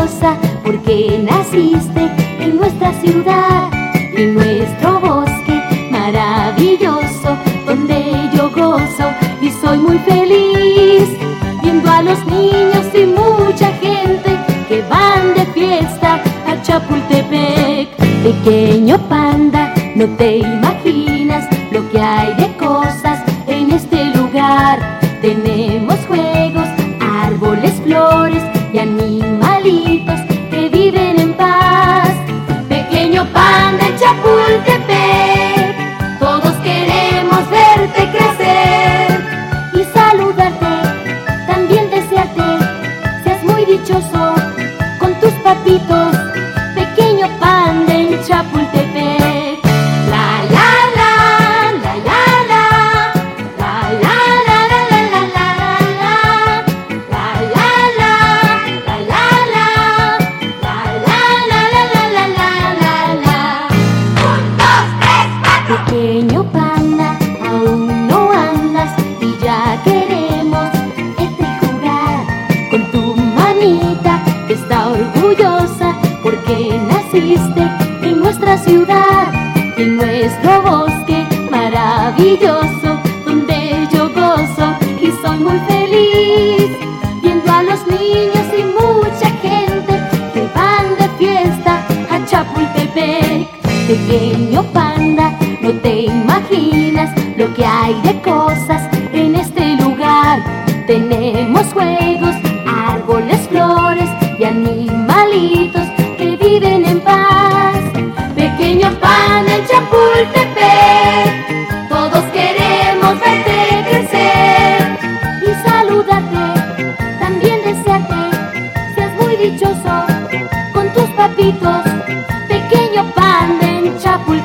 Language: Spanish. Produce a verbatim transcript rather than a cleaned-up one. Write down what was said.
orgullosa porque naciste en nuestra ciudad, en nuestro bosque maravilloso, donde yo gozo y soy muy feliz, viendo a los niños y mucha gente que van de fiesta a Chapultepec. Pequeño panda, no te imaginas lo que hay de cosas en este lugar. Tenemos juegos, árboles, flores y animalitos que viven en paz. Pequeño panda en Chapultepec, todos queremos verte crecer y saludarte, también desearte, seas muy dichoso con tus papitos. Pequeño panda en Chapultepec. La la la, la la la, la la la la la la la la, la la la, la la la, la la la la la la la. Un, dos, tres, cuatro. Pequeño panda, aún no andas y ya queremos verte jugar con tu manita que está orgullosa porque naciste en nuestra ciudad, en nuestro bosque maravilloso, donde yo gozo y soy muy feliz, viendo a los niños y mucha gente que van de fiesta a Chapultepec. Pequeño panda, no te imaginas lo que hay de cosas en este lugar. Tenemos juegos, árboles, flores y animalitos que viven en paz. Pequeño panda en Chapultepec, todos queremos verte crecer y saludarte, también desearte, seas muy dichoso con tus papitos. Pequeño panda en Chapultepec.